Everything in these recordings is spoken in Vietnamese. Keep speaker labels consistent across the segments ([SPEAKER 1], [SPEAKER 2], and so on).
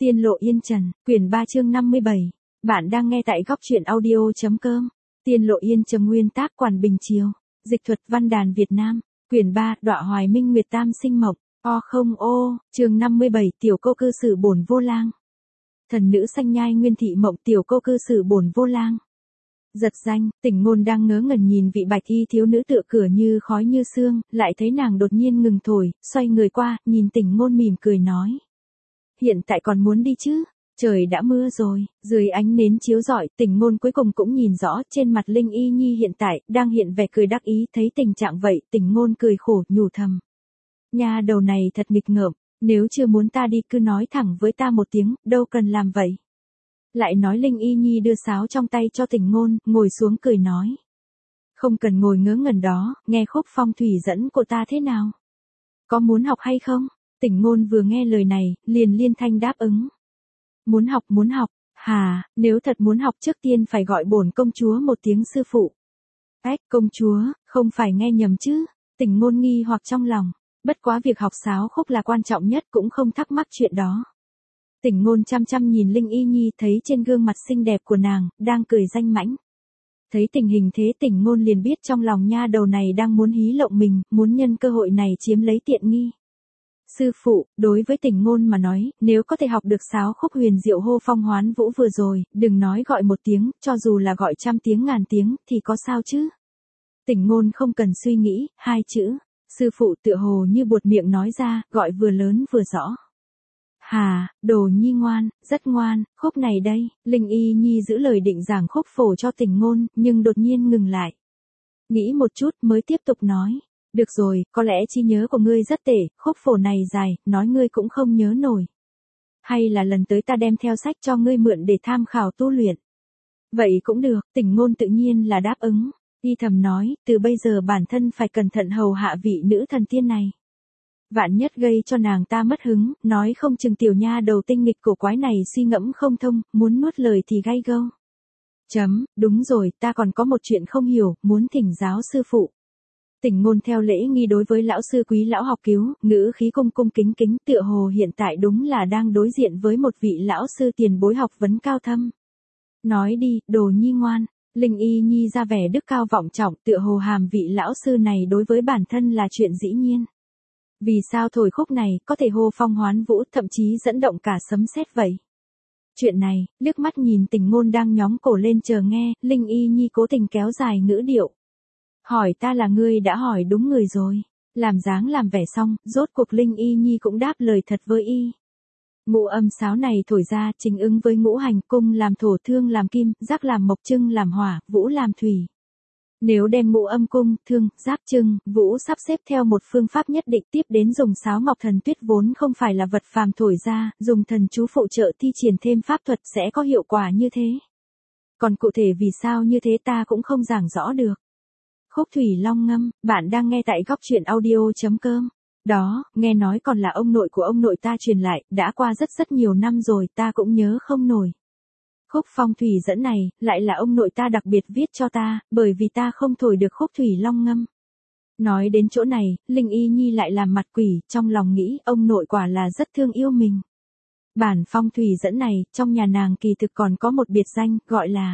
[SPEAKER 1] Tiên lộ yên trần, quyển 3 chương 57. Bạn đang nghe tại góc truyện audio.com. Tiên lộ yên trần, nguyên tác Quản Bình Chiều. Dịch thuật văn đàn Việt Nam. Quyển 3, Đọa Hoài Minh Nguyệt Tam Sinh Mộng. Chương 57, Tiểu cô cư xử bổn vô lang. Thần nữ sanh nhai nguyên thị mộng, tiểu cô cư xử bổn vô lang. Giật danh, Tỉnh Ngôn đang ngớ ngẩn nhìn vị bạch y thiếu nữ tựa cửa như khói như sương, lại thấy nàng đột nhiên ngừng thổi, xoay người qua, nhìn Tỉnh Ngôn mỉm cười nói. Hiện tại còn muốn đi chứ? Trời đã mưa rồi. Dưới ánh nến chiếu rọi, Tỉnh Ngôn cuối cùng cũng nhìn rõ trên mặt Linh Y Nhi hiện tại đang hiện vẻ cười đắc ý, thấy tình trạng vậy, Tỉnh Ngôn cười khổ nhủ thầm. Nha đầu này thật nghịch ngợm, nếu chưa muốn ta đi cứ nói thẳng với ta một tiếng, đâu cần làm vậy. Lại nói Linh Y Nhi đưa sáo trong tay cho Tỉnh Ngôn, ngồi xuống cười nói. Không cần ngồi ngớ ngẩn đó, nghe khúc phong thủy dẫn của ta thế nào? Có muốn học hay không? Tỉnh Ngôn vừa nghe lời này, liền liên thanh đáp ứng. Muốn học, hà, nếu thật muốn học trước tiên phải gọi bổn công chúa một tiếng sư phụ. Ếch, công chúa, không phải nghe nhầm chứ? Tỉnh Ngôn nghi hoặc trong lòng, bất quá việc học sáo khúc là quan trọng nhất, cũng không thắc mắc chuyện đó. Tỉnh Ngôn chăm chăm nhìn Linh Y Nhi, thấy trên gương mặt xinh đẹp của nàng đang cười danh mãnh. Thấy tình hình thế, Tỉnh Ngôn liền biết trong lòng nha đầu này đang muốn hí lộng mình, muốn nhân cơ hội này chiếm lấy tiện nghi. Sư phụ, đối với Tỉnh Ngôn mà nói, nếu có thể học được sáo khúc huyền diệu hô phong hoán vũ vừa rồi, đừng nói gọi một tiếng, cho dù là gọi trăm tiếng ngàn tiếng, thì có sao chứ? Tỉnh Ngôn không cần suy nghĩ, hai chữ, sư phụ tựa hồ như buột miệng nói ra, gọi vừa lớn vừa rõ. Hà, đồ nhi ngoan, rất ngoan, khúc này đây. Linh Y Nhi giữ lời định giảng khúc phổ cho Tỉnh Ngôn, nhưng đột nhiên ngừng lại. Nghĩ một chút mới tiếp tục nói. Được rồi, có lẽ trí nhớ của ngươi rất tệ, khúc phổ này dài, nói ngươi cũng không nhớ nổi. Hay là lần tới ta đem theo sách cho ngươi mượn để tham khảo tu luyện. Vậy cũng được, Tỉnh Ngôn tự nhiên là đáp ứng. Y thầm nói, từ bây giờ bản thân phải cẩn thận hầu hạ vị nữ thần tiên này. Vạn nhất gây cho nàng ta mất hứng, nói không chừng tiểu nha đầu tinh nghịch cổ quái này suy ngẫm không thông, muốn nuốt lời thì gay gâu. Đúng rồi, ta còn có một chuyện không hiểu, muốn thỉnh giáo sư phụ. Tỉnh Ngôn theo lễ nghi đối với lão sư quý lão học cứu, ngữ khí cung cung kính kính, tựa hồ hiện tại đúng là đang đối diện với một vị lão sư tiền bối học vấn cao thâm. Nói đi, đồ nhi ngoan. Linh Y Nhi ra vẻ đức cao vọng trọng, tựa hồ hàm vị lão sư này đối với bản thân là chuyện dĩ nhiên. Vì sao thổi khúc này có thể hô phong hoán vũ, thậm chí dẫn động cả sấm sét vậy? Chuyện này, liếc mắt nhìn Tỉnh Ngôn đang nhóng cổ lên chờ nghe, Linh Y Nhi cố tình kéo dài ngữ điệu. Hỏi ta là ngươi đã hỏi đúng người rồi. Làm dáng làm vẻ xong, rốt cuộc Linh Y Nhi cũng đáp lời thật với y. Ngũ âm sáo này thổi ra chính ứng với ngũ hành, cung làm thổ, thương làm kim, giác làm mộc, trưng làm hỏa, vũ làm thủy. Nếu đem ngũ âm cung, thương, giác, trưng, vũ sắp xếp theo một phương pháp nhất định, tiếp đến dùng sáo ngọc thần tuyết vốn không phải là vật phàm thổi ra, dùng thần chú phụ trợ thi triển thêm pháp thuật sẽ có hiệu quả như thế. Còn cụ thể vì sao như thế ta cũng không giảng rõ được. Khúc Thủy Long ngâm, bạn đang nghe tại góc truyện audio.com. Đó, nghe nói còn là ông nội của ông nội ta truyền lại, đã qua rất nhiều năm rồi, ta cũng nhớ không nổi. Khúc phong thủy dẫn này, lại là ông nội ta đặc biệt viết cho ta, bởi vì ta không thổi được Khúc Thủy Long ngâm. Nói đến chỗ này, Linh Y Nhi lại làm mặt quỷ, trong lòng nghĩ ông nội quả là rất thương yêu mình. Bản phong thủy dẫn này, trong nhà nàng kỳ thực còn có một biệt danh, gọi là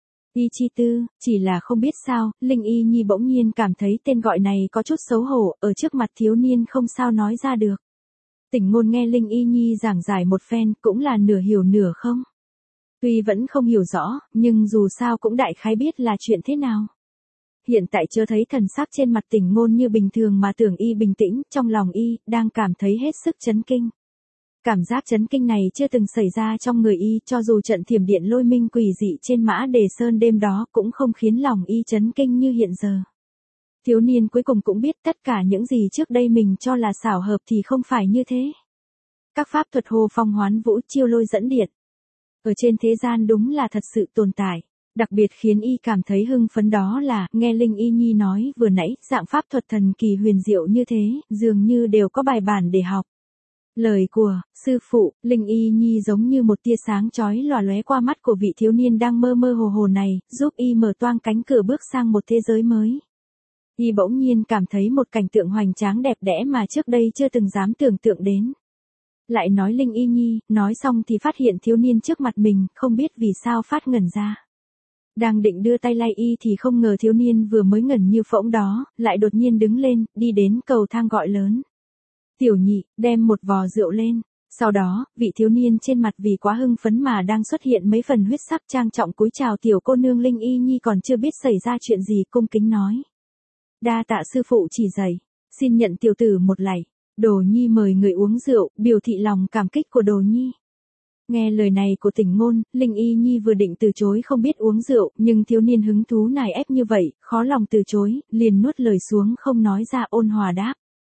[SPEAKER 1] Y Chi Tư, chỉ là không biết sao, Linh Y Nhi bỗng nhiên cảm thấy tên gọi này có chút xấu hổ, ở trước mặt thiếu niên không sao nói ra được. Tỉnh Ngôn nghe Linh Y Nhi giảng giải một phen, cũng là nửa hiểu nửa không. Tuy vẫn không hiểu rõ, nhưng dù sao cũng đại khái biết là chuyện thế nào. Hiện tại chưa thấy thần sắc trên mặt Tỉnh Ngôn như bình thường mà tưởng y bình tĩnh, trong lòng y, đang cảm thấy hết sức chấn kinh. Cảm giác chấn kinh này chưa từng xảy ra trong người y, cho dù trận thiểm điện lôi minh quỷ dị trên Mã Đề Sơn đêm đó cũng không khiến lòng y chấn kinh như hiện giờ. Thiếu niên cuối cùng cũng biết tất cả những gì trước đây mình cho là xảo hợp thì không phải như thế. Các pháp thuật hô phong hoán vũ, chiêu lôi dẫn điện. Ở trên thế gian đúng là thật sự tồn tại. Đặc biệt khiến y cảm thấy hưng phấn đó là, nghe Linh Y Nhi nói vừa nãy, dạng pháp thuật thần kỳ huyền diệu như thế, dường như đều có bài bản để học. Lời của sư phụ, Linh Y Nhi giống như một tia sáng chói lòa lóe qua mắt của vị thiếu niên đang mơ mơ hồ hồ này, giúp y mở toang cánh cửa bước sang một thế giới mới. Y bỗng nhiên cảm thấy một cảnh tượng hoành tráng đẹp đẽ mà trước đây chưa từng dám tưởng tượng đến. Lại nói Linh Y Nhi, nói xong thì phát hiện thiếu niên trước mặt mình, không biết vì sao phát ngẩn ra. Đang định đưa tay lay y thì không ngờ thiếu niên vừa mới ngẩn như phỗng đó, lại đột nhiên đứng lên, đi đến cầu thang gọi lớn. Tiểu nhị, đem một vò rượu lên. Sau đó, vị thiếu niên trên mặt vì quá hưng phấn mà đang xuất hiện mấy phần huyết sắc trang trọng cúi chào tiểu cô nương Linh Y Nhi còn chưa biết xảy ra chuyện gì cung kính nói. Đa tạ sư phụ chỉ dạy, xin nhận tiểu tử một lạy. Đồ Nhi mời người uống rượu, biểu thị lòng cảm kích của Đồ Nhi. Nghe lời này của Tỉnh Ngôn, Linh Y Nhi vừa định từ chối không biết uống rượu, nhưng thiếu niên hứng thú nài ép như vậy, khó lòng từ chối, liền nuốt lời xuống không nói ra ôn hòa đáp.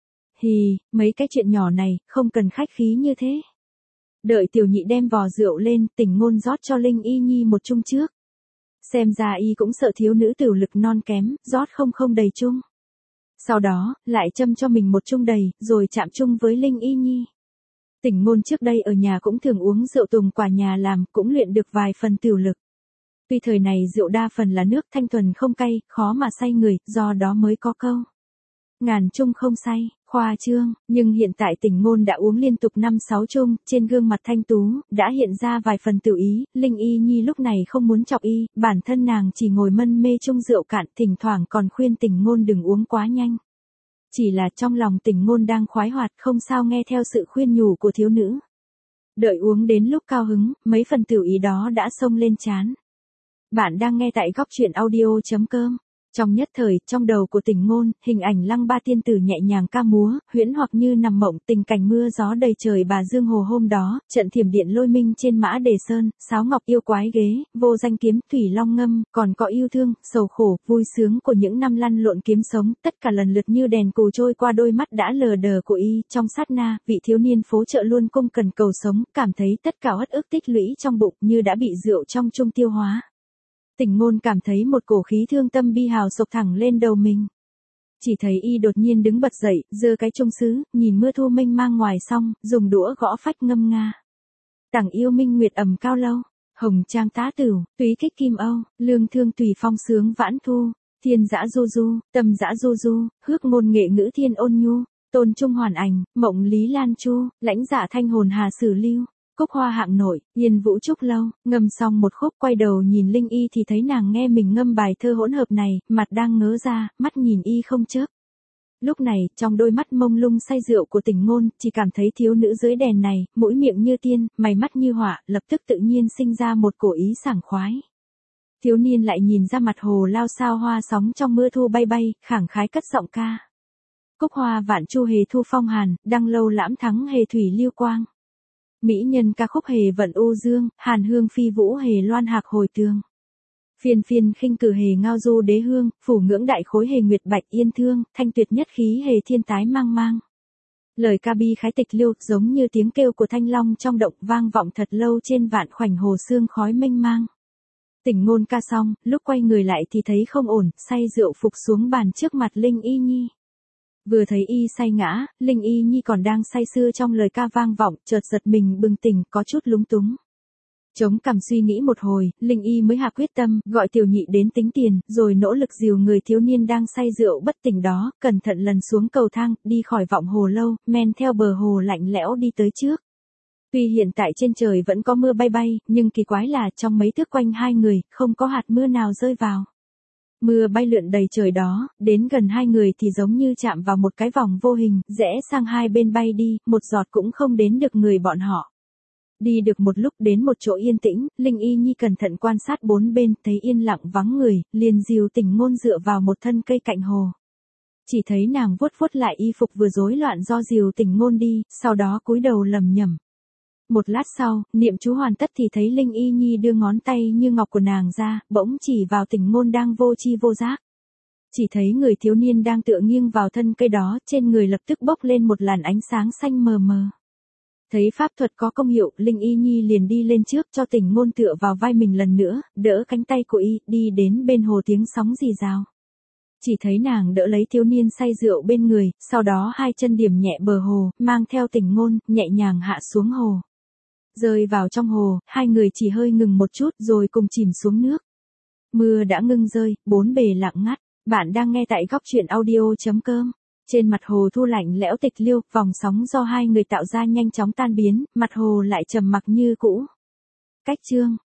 [SPEAKER 1] Hì, mấy cái chuyện nhỏ này, không cần khách khí như thế. Đợi tiểu nhị đem vò rượu lên, Tỉnh Ngôn rót cho Linh Y Nhi một chung trước. Xem ra y cũng sợ thiếu nữ tiểu lực non kém, rót không đầy chung. Sau đó, lại châm cho mình một chung đầy, rồi chạm chung với Linh Y Nhi. Tỉnh Ngôn trước đây ở nhà cũng thường uống rượu tùng quả nhà làm, cũng luyện được vài phần tiểu lực. Tuy thời này rượu đa phần là nước thanh thuần không cay, khó mà say người, do đó mới có câu. Ngàn chung không say, khoa trương, nhưng hiện tại Tỉnh Ngôn đã uống liên tục 5-6 chung, trên gương mặt thanh tú, đã hiện ra vài phần tiểu ý, Linh Y Nhi lúc này không muốn chọc y, bản thân nàng chỉ ngồi mân mê chung rượu cạn, thỉnh thoảng còn khuyên Tỉnh Ngôn đừng uống quá nhanh. Chỉ là trong lòng Tỉnh Ngôn đang khoái hoạt không sao nghe theo sự khuyên nhủ của thiếu nữ. Đợi uống đến lúc cao hứng, mấy phần tiểu ý đó đã xông lên trán. Bạn đang nghe tại góc truyện audio.com. Trong nhất thời, trong đầu của Tỉnh Ngôn, hình ảnh Lăng Ba tiên tử nhẹ nhàng ca múa, huyễn hoặc như nằm mộng, tình cảnh mưa gió đầy trời bà Dương Hồ hôm đó, trận thiểm điện lôi minh trên mã đề sơn, sáo ngọc yêu quái ghế, vô danh kiếm, thủy long ngâm, còn có yêu thương, sầu khổ, vui sướng của những năm lăn lộn kiếm sống, tất cả lần lượt như đèn cù trôi qua đôi mắt đã lờ đờ của y, trong sát na, vị thiếu niên phố chợ luôn cung cần cầu sống, cảm thấy tất cả uất ức tích lũy trong bụng như đã bị rượu trong chung tiêu hóa. Tỉnh Ngôn cảm thấy một cổ khí thương tâm bi hào sộc thẳng lên đầu mình. Chỉ thấy y đột nhiên đứng bật dậy, giơ cái chung sứ, nhìn mưa thu mênh mang ngoài xong, dùng đũa gõ phách ngâm nga. Tảng yêu minh nguyệt ẩm cao lâu, hồng trang tá tửu, túy kích kim âu, lương thương tùy phong sướng vãn thu, thiên dã du du, tâm dã du du, hước ngôn nghệ ngữ thiên ôn nhu, tôn trung hoàn ảnh, mộng lý lan chu, lãnh dạ thanh hồn hà sử lưu. Cúc hoa hạng nội, yên vũ trúc lâu, ngâm xong một khúc quay đầu nhìn Linh Y thì thấy nàng nghe mình ngâm bài thơ hỗn hợp này, mặt đang ngớ ra, mắt nhìn y không chớp. Lúc này, trong đôi mắt mông lung say rượu của Tỉnh Ngôn, chỉ cảm thấy thiếu nữ dưới đèn này, mũi miệng như tiên, mày mắt như họa, lập tức tự nhiên sinh ra một cổ ý sảng khoái. Thiếu niên lại nhìn ra mặt hồ lao sao hoa sóng trong mưa thu bay bay, khẳng khái cất giọng ca. Cúc hoa vạn chu hề thu phong hàn, đăng lâu lãm thắng hề thủy lưu quang. Mỹ nhân ca khúc hề vận u dương, hàn hương phi vũ hề loan hạc hồi tường. Phiên phiên khinh cử hề ngao du đế hương, phủ ngưỡng đại khối hề nguyệt bạch yên thương, thanh tuyệt nhất khí hề thiên tái mang mang. Lời ca bi khái tịch liêu giống như tiếng kêu của thanh long trong động vang vọng thật lâu trên vạn khoảnh hồ sương khói mênh mang. Tỉnh Ngôn ca xong, lúc quay người lại thì thấy không ổn, say rượu phục xuống bàn trước mặt Linh Y Nhi. Vừa thấy y say ngã, Linh Y Nhi còn đang say sưa trong lời ca vang vọng, chợt giật mình bừng tỉnh, có chút lúng túng. Chống cằm suy nghĩ một hồi, Linh Y mới hạ quyết tâm, gọi tiểu nhị đến tính tiền, rồi nỗ lực dìu người thiếu niên đang say rượu bất tỉnh đó, cẩn thận lần xuống cầu thang, đi khỏi vọng hồ lâu, men theo bờ hồ lạnh lẽo đi tới trước. Tuy hiện tại trên trời vẫn có mưa bay bay, nhưng kỳ quái là trong mấy thước quanh hai người, không có hạt mưa nào rơi vào. Mưa bay lượn đầy trời đó, đến gần hai người thì giống như chạm vào một cái vòng vô hình, rẽ sang hai bên bay đi, một giọt cũng không đến được người bọn họ. Đi được một lúc đến một chỗ yên tĩnh, Linh Y Nhi cẩn thận quan sát bốn bên, thấy yên lặng vắng người, liền dìu Tỉnh Ngôn dựa vào một thân cây cạnh hồ. Chỉ thấy nàng vuốt vuốt lại y phục vừa rối loạn do dìu Tỉnh Ngôn đi, sau đó cúi đầu lẩm nhẩm. Một lát sau, niệm chú hoàn tất thì thấy Linh Y Nhi đưa ngón tay như ngọc của nàng ra, bỗng chỉ vào Tỉnh Ngôn đang vô chi vô giác. Chỉ thấy người thiếu niên đang tựa nghiêng vào thân cây đó, trên người lập tức bốc lên một làn ánh sáng xanh mờ mờ. Thấy pháp thuật có công hiệu, Linh Y Nhi liền đi lên trước cho Tỉnh Ngôn tựa vào vai mình lần nữa, đỡ cánh tay của y, đi đến bên hồ tiếng sóng rì rào. Chỉ thấy nàng đỡ lấy thiếu niên say rượu bên người, sau đó hai chân điểm nhẹ bờ hồ, mang theo Tỉnh Ngôn, nhẹ nhàng hạ xuống hồ. Rơi vào trong hồ, hai người chỉ hơi ngừng một chút rồi cùng chìm xuống nước. Mưa đã ngưng rơi, bốn bề lặng ngắt. Bạn đang nghe tại góc truyện audio.com. Trên mặt hồ thu lạnh lẽo tịch liêu, vòng sóng do hai người tạo ra nhanh chóng tan biến, mặt hồ lại trầm mặc như cũ. Cách chương